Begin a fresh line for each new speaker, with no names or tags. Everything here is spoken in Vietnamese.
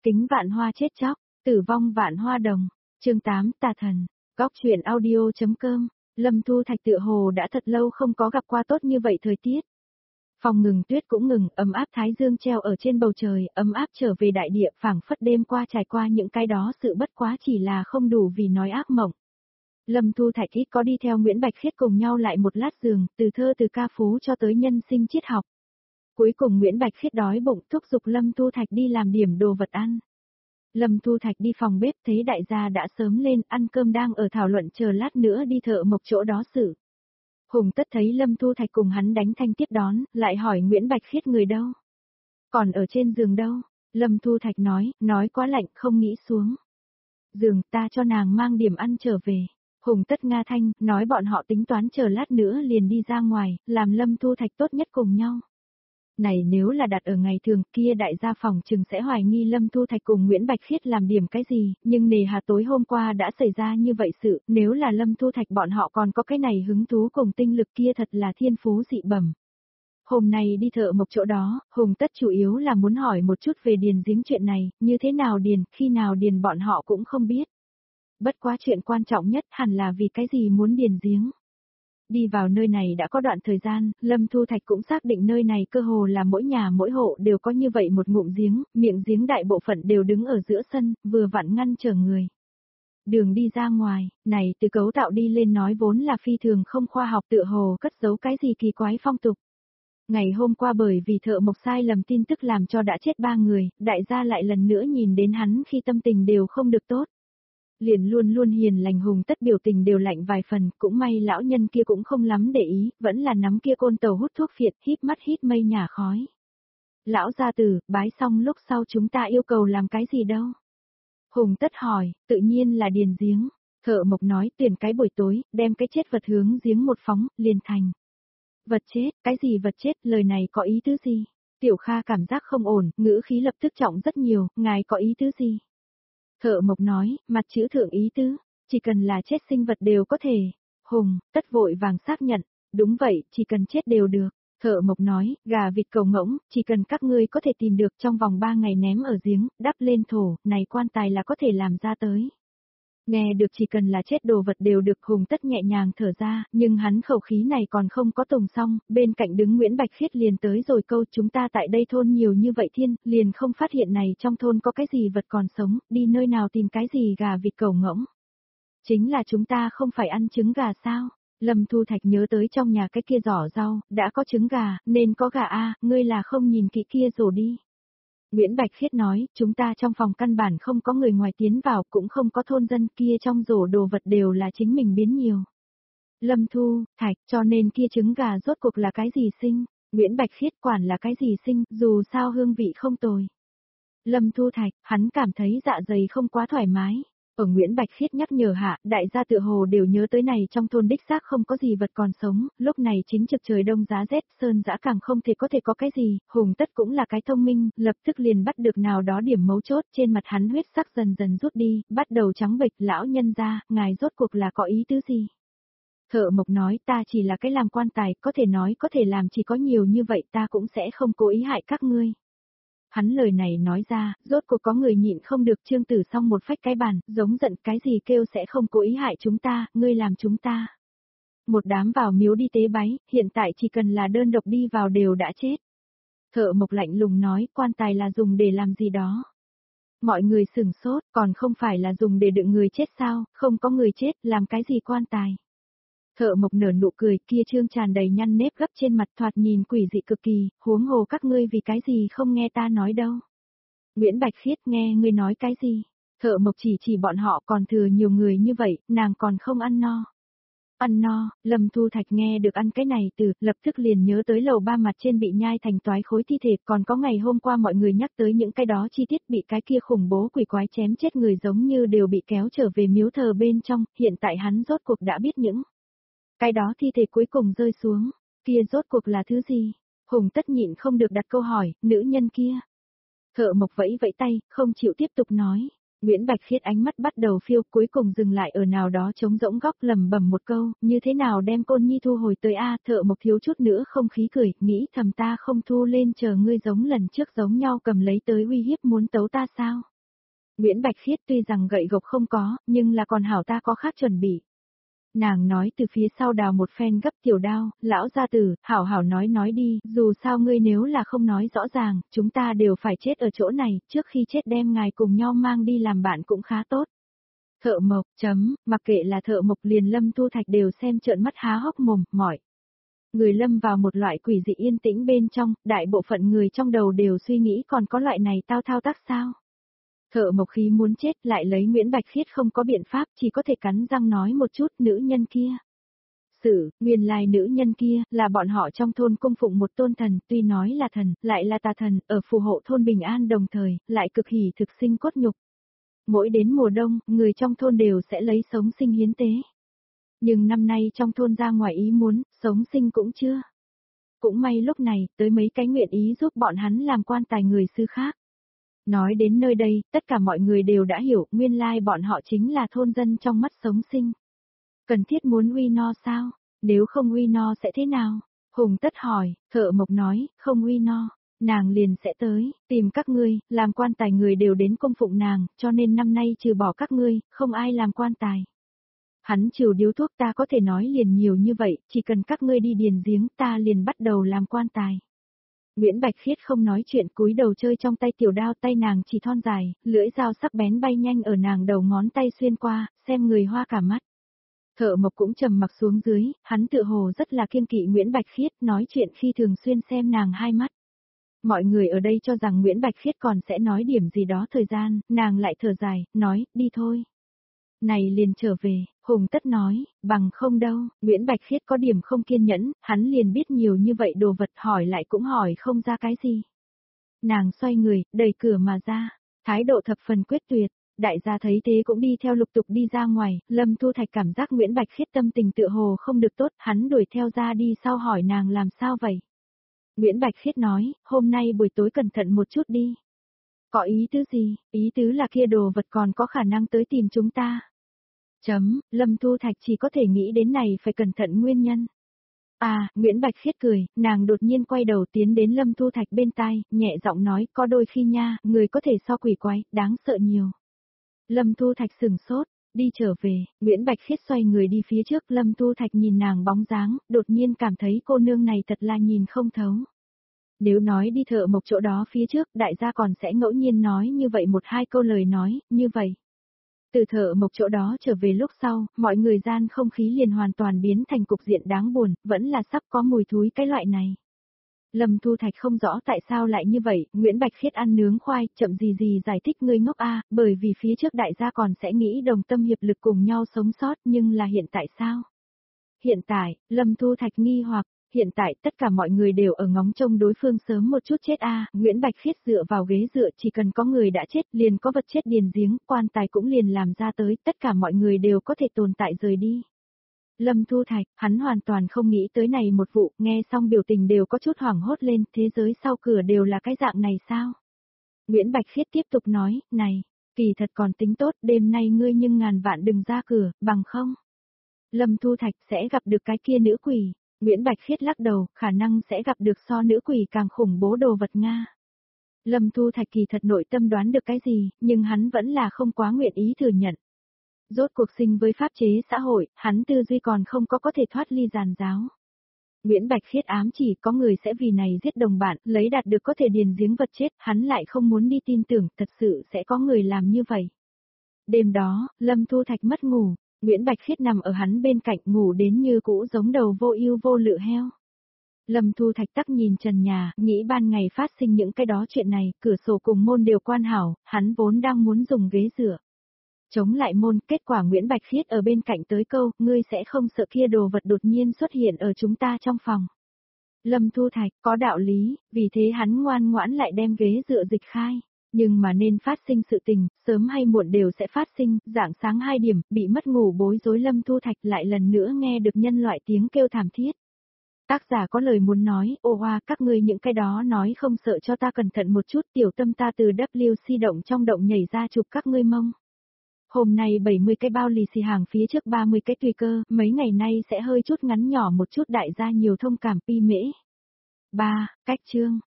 Kính vạn hoa chết chóc, tử vong vạn hoa đồng. Chương 8 Tà thần. Góc truyện audio.com. Lâm Thu Thạch tựa hồ đã thật lâu không có gặp qua tốt như vậy thời tiết. Phòng ngừng, tuyết cũng ngừng, ấm áp thái dương treo ở trên bầu trời, ấm áp trở về đại địa, phảng phất đêm qua trải qua những cái đó sự bất quá chỉ là không đủ vì nói ác mộng. Lâm Thu Thạch ít có đi theo Nguyễn Bạch Khiết cùng nhau lại một lát giường, từ thơ từ ca phú cho tới nhân sinh triết học. Cuối cùng Nguyễn Bạch Khiết đói bụng thúc giục Lâm Thu Thạch đi làm điểm đồ vật ăn. Lâm Thu Thạch đi phòng bếp thấy đại gia đã sớm lên ăn cơm đang ở thảo luận chờ lát nữa đi Thợ Mộc chỗ đó xử. Hùng Tất thấy Lâm Thu Thạch cùng hắn đánh thanh tiếp đón, lại hỏi Nguyễn Bạch Khiết người đâu? Còn ở trên giường đâu? Lâm Thu Thạch nói quá lạnh không nghĩ xuống. Giường ta cho nàng mang điểm ăn trở về. Hùng Tất nga thanh, nói bọn họ tính toán chờ lát nữa liền đi ra ngoài, làm Lâm Thu Thạch tốt nhất cùng nhau. Này nếu là đặt ở ngày thường kia đại gia phòng chừng sẽ hoài nghi Lâm Thu Thạch cùng Nguyễn Bạch Khiết làm điểm cái gì, nhưng nề hà tối hôm qua đã xảy ra như vậy sự, nếu là Lâm Thu Thạch bọn họ còn có cái này hứng thú cùng tinh lực kia thật là thiên phú dị bẩm. Hôm nay đi Thợ Mộc chỗ đó, Hùng Tất chủ yếu là muốn hỏi một chút về điền giếng chuyện này, như thế nào điền, khi nào điền bọn họ cũng không biết. Bất quá chuyện quan trọng nhất hẳn là vì cái gì muốn điền giếng. Đi vào nơi này đã có đoạn thời gian, Lâm Thu Thạch cũng xác định nơi này cơ hồ là mỗi nhà mỗi hộ đều có như vậy một ngụm giếng, miệng giếng đại bộ phận đều đứng ở giữa sân, vừa vặn ngăn trở người. Đường đi ra ngoài, này từ cấu tạo đi lên nói vốn là phi thường không khoa học tựa hồ cất giấu cái gì kỳ quái phong tục. Ngày hôm qua bởi vì Thợ Mộc sai lầm tin tức làm cho đã chết 3 người, đại gia lại lần nữa nhìn đến hắn khi tâm tình đều không được tốt. Liền luôn luôn hiền lành Hùng Tất biểu tình đều lạnh vài phần, cũng may lão nhân kia cũng không lắm để ý, vẫn là nắm kia côn tàu hút thuốc phiện, híp mắt hít mây nhả khói. Lão gia tử, bái xong lúc sau chúng ta yêu cầu làm cái gì đâu? Hùng Tất hỏi, tự nhiên là điền giếng. Thợ Mộc nói tuyển cái buổi tối, đem cái chết vật hướng giếng một phóng, liền thành. Vật chết, cái gì vật chết, lời này có ý tứ gì? Tiểu Kha cảm giác không ổn, ngữ khí lập tức trọng rất nhiều, ngài có ý tứ gì? Thợ Mộc nói, mặt chữ thượng ý tứ, chỉ cần là chết sinh vật đều có thể. Hùng, Tất vội vàng xác nhận, đúng vậy, chỉ cần chết đều được. Thợ Mộc nói, gà vịt cầu ngỗng, chỉ cần các ngươi có thể tìm được trong vòng 3 ngày ném ở giếng, đắp lên thổ, này quan tài là có thể làm ra tới. Nghe được chỉ cần là chết đồ vật đều được Hùng Tất nhẹ nhàng thở ra, nhưng hắn khẩu khí này còn không có tùng xong, bên cạnh đứng Nguyễn Bạch Khiết liền tới rồi câu chúng ta tại đây thôn nhiều như vậy thiên, liền không phát hiện này trong thôn có cái gì vật còn sống, đi nơi nào tìm cái gì gà vịt cầu ngỗng. Chính là chúng ta không phải ăn trứng gà sao? Lâm Thu Thạch nhớ tới trong nhà cái kia giỏ rau, đã có trứng gà, nên có gà a, ngươi là không nhìn kỹ kia rồi đi. Nguyễn Bạch Khiết nói, chúng ta trong phòng căn bản không có người ngoài tiến vào, cũng không có thôn dân kia trong rổ đồ vật đều là chính mình biến nhiều. Lâm Thu Thạch, cho nên kia trứng gà rốt cuộc là cái gì sinh? Nguyễn Bạch Khiết quản là cái gì sinh, dù sao hương vị không tồi. Lâm Thu Thạch, hắn cảm thấy dạ dày không quá thoải mái. Ở Nguyễn Bạch Khiết nhắc nhở hạ, đại gia tựa hồ đều nhớ tới này trong thôn đích xác không có gì vật còn sống, lúc này chính trực trời đông giá rét, sơn dã càng không thể có cái gì, Hùng Tất cũng là cái thông minh, lập tức liền bắt được nào đó điểm mấu chốt, trên mặt hắn huyết sắc dần dần rút đi, bắt đầu trắng bệch, lão nhân ra, ngài rốt cuộc là có ý tứ gì? Thợ Mộc nói ta chỉ là cái làm quan tài, có thể nói có thể làm chỉ có nhiều như vậy ta cũng sẽ không cố ý hại các ngươi. Hắn lời này nói ra, rốt cuộc có người nhịn không được Trương Tử xong một phách cái bàn, giống giận cái gì kêu sẽ không cố ý hại chúng ta, ngươi làm chúng ta. Một đám vào miếu đi tế bái, hiện tại chỉ cần là đơn độc đi vào đều đã chết. Thợ Mộc lạnh lùng nói, quan tài là dùng để làm gì đó. Mọi người sửng sốt, còn không phải là dùng để đựng người chết sao, không có người chết, làm cái gì quan tài. Thợ Mộc nở nụ cười, kia trương tràn đầy nhăn nếp gấp trên mặt thoạt nhìn quỷ dị cực kỳ, huống hồ các ngươi vì cái gì không nghe ta nói đâu. Nguyễn Bạch Khiết nghe ngươi nói cái gì? Thợ Mộc chỉ bọn họ còn thừa nhiều người như vậy, nàng còn không ăn no. Ăn no, Lâm Thu Thạch nghe được ăn cái này từ, lập tức liền nhớ tới lầu 3 mặt trên bị nhai thành toái khối thi thể, còn có ngày hôm qua mọi người nhắc tới những cái đó chi tiết bị cái kia khủng bố quỷ quái chém chết người giống như đều bị kéo trở về miếu thờ bên trong, hiện tại hắn rốt cuộc đã biết những cái đó thi thể cuối cùng rơi xuống, kia rốt cuộc là thứ gì? Hùng Tất nhịn không được đặt câu hỏi, nữ nhân kia. Thợ Mộc vẫy vẫy tay, không chịu tiếp tục nói. Nguyễn Bạch Khiết ánh mắt bắt đầu phiêu, cuối cùng dừng lại ở nào đó trống rỗng góc lầm bầm một câu, như thế nào đem Côn Nhi thu hồi tới a? Thợ Mộc thiếu chút nữa không khí cười, nghĩ thầm ta không thu lên chờ ngươi giống lần trước giống nhau cầm lấy tới uy hiếp muốn tấu ta sao? Nguyễn Bạch Khiết tuy rằng gậy gộc không có, nhưng là còn hảo ta có khác chuẩn bị. Nàng nói từ phía sau đào một phen gấp tiểu đao, lão gia tử, hảo hảo nói đi, dù sao ngươi nếu là không nói rõ ràng, chúng ta đều phải chết ở chỗ này, trước khi chết đem ngài cùng nhau mang đi làm bạn cũng khá tốt. Thợ mộc, mặc kệ là thợ mộc liền Lâm Thu Thạch đều xem trợn mắt há hốc mồm, mỏi. Người lâm vào một loại quỷ dị yên tĩnh bên trong, đại bộ phận người trong đầu đều suy nghĩ còn có loại này thao tác sao. Thợ mộc khí muốn chết lại lấy Nguyễn Bạch Khiết không có biện pháp chỉ có thể cắn răng nói một chút nữ nhân kia. Nguyên lai nữ nhân kia là bọn họ trong thôn cung phụng một tôn thần tuy nói là thần, lại là tà thần, ở phù hộ thôn bình an đồng thời, lại cực hỉ thực sinh cốt nhục. Mỗi đến mùa đông, người trong thôn đều sẽ lấy sống sinh hiến tế. Nhưng năm nay trong thôn ra ngoài ý muốn, sống sinh cũng chưa. Cũng may lúc này, tới mấy cái nguyện ý giúp bọn hắn làm quan tài người sư khác. Nói đến nơi đây, tất cả mọi người đều đã hiểu, nguyên lai bọn họ chính là thôn dân trong mắt sống sinh. Cần thiết muốn uy no sao? Nếu không uy no sẽ thế nào? Hùng Tất hỏi, thợ mộc nói, không uy no, nàng liền sẽ tới, tìm các ngươi, làm quan tài người đều đến cung phụng nàng, cho nên năm nay trừ bỏ các ngươi, không ai làm quan tài. Hắn trừ điếu thuốc ta có thể nói liền nhiều như vậy, chỉ cần các ngươi đi điền giếng ta liền bắt đầu làm quan tài. Nguyễn Bạch Khiết không nói chuyện cúi đầu chơi trong tay tiểu đao tay nàng chỉ thon dài, lưỡi dao sắc bén bay nhanh ở nàng đầu ngón tay xuyên qua, xem người hoa cả mắt. Thợ mộc cũng trầm mặc xuống dưới, hắn tựa hồ rất là kiêng kỵ Nguyễn Bạch Khiết nói chuyện khi thường xuyên xem nàng hai mắt. Mọi người ở đây cho rằng Nguyễn Bạch Khiết còn sẽ nói điểm gì đó thời gian, nàng lại thở dài, nói, đi thôi. Này liền trở về, Hùng Tất nói, bằng không đâu, Nguyễn Bạch Khiết có điểm không kiên nhẫn, hắn liền biết nhiều như vậy đồ vật hỏi lại cũng hỏi không ra cái gì. Nàng xoay người, đẩy cửa mà ra, thái độ thập phần quyết tuyệt, đại gia thấy thế cũng đi theo lục tục đi ra ngoài, Lâm Thu Thạch cảm giác Nguyễn Bạch Khiết tâm tình tựa hồ không được tốt, hắn đuổi theo ra đi sau hỏi nàng làm sao vậy. Nguyễn Bạch Khiết nói, hôm nay buổi tối cẩn thận một chút đi. Có ý tứ gì, ý tứ là kia đồ vật còn có khả năng tới tìm chúng ta. Lâm Thu Thạch chỉ có thể nghĩ đến này phải cẩn thận nguyên nhân. Nguyễn Bạch Khiết cười, nàng đột nhiên quay đầu tiến đến Lâm Thu Thạch bên tai, nhẹ giọng nói, có đôi khi nha, người có thể so quỷ quái, đáng sợ nhiều. Lâm Thu Thạch sừng sốt, đi trở về, Nguyễn Bạch Khiết xoay người đi phía trước, Lâm Thu Thạch nhìn nàng bóng dáng, đột nhiên cảm thấy cô nương này thật là nhìn không thấu. Nếu nói đi thợ mộc chỗ đó phía trước, đại gia còn sẽ ngẫu nhiên nói như vậy một hai câu lời nói, như vậy. Từ thợ mộc chỗ đó trở về lúc sau, mọi người gian không khí liền hoàn toàn biến thành cục diện đáng buồn, vẫn là sắp có mùi thúi cái loại này. Lâm Thu Thạch không rõ tại sao lại như vậy, Nguyễn Bạch Khiết ăn nướng khoai, chậm gì giải thích ngươi ngốc bởi vì phía trước đại gia còn sẽ nghĩ đồng tâm hiệp lực cùng nhau sống sót, nhưng là hiện tại sao? Hiện tại, Lâm Thu Thạch nghi hoặc, hiện tại tất cả mọi người đều ở ngóng trông đối phương sớm một chút chết Nguyễn Bạch Khiết dựa vào ghế dựa chỉ cần có người đã chết liền có vật chết điền giếng, quan tài cũng liền làm ra tới, tất cả mọi người đều có thể tồn tại rời đi. Lâm Thu Thạch, hắn hoàn toàn không nghĩ tới này một vụ, nghe xong biểu tình đều có chút hoảng hốt lên, thế giới sau cửa đều là cái dạng này sao? Nguyễn Bạch Khiết tiếp tục nói, này, kỳ thật còn tính tốt, đêm nay ngươi nhưng ngàn vạn đừng ra cửa, bằng không. Lâm Thu Thạch sẽ gặp được cái kia nữ quỷ. Nguyễn Bạch Khiết lắc đầu, khả năng sẽ gặp được so nữ quỷ càng khủng bố đồ vật Nga. Lâm Thu Thạch kỳ thật nội tâm đoán được cái gì, nhưng hắn vẫn là không quá nguyện ý thừa nhận. Rốt cuộc sinh với pháp chế xã hội, hắn tư duy còn không có thể thoát ly giàn giáo. Nguyễn Bạch Khiết ám chỉ có người sẽ vì này giết đồng bạn, lấy đạt được có thể điền giếng vật chết, hắn lại không muốn đi tin tưởng, thật sự sẽ có người làm như vậy. Đêm đó, Lâm Thu Thạch mất ngủ, Nguyễn Bạch Khiết nằm ở hắn bên cạnh ngủ đến như cũ giống đầu vô ưu vô lự heo. Lâm Thu Thạch tắc nhìn trần nhà, nghĩ ban ngày phát sinh những cái đó chuyện này, cửa sổ cùng môn đều quan hảo, hắn vốn đang muốn dùng ghế dựa. Chống lại môn, kết quả Nguyễn Bạch Khiết ở bên cạnh tới câu, ngươi sẽ không sợ kia đồ vật đột nhiên xuất hiện ở chúng ta trong phòng. Lâm Thu Thạch, có đạo lý, vì thế hắn ngoan ngoãn lại đem ghế dựa dịch khai. Nhưng mà nên phát sinh sự tình, sớm hay muộn đều sẽ phát sinh, rạng sáng 2 điểm, bị mất ngủ bối rối Lâm Thu Thạch lại lần nữa nghe được nhân loại tiếng kêu thảm thiết. Tác giả có lời muốn nói, ô hoa các ngươi những cái đó nói không sợ cho ta cẩn thận một chút, tiểu tâm ta từ WC động trong động nhảy ra chụp các ngươi mông. Hôm nay 70 cái bao lì xì hàng phía trước 30 cái tùy cơ, mấy ngày nay sẽ hơi chút ngắn nhỏ một chút đại gia nhiều thông cảm pi mễ. 3. Cách chương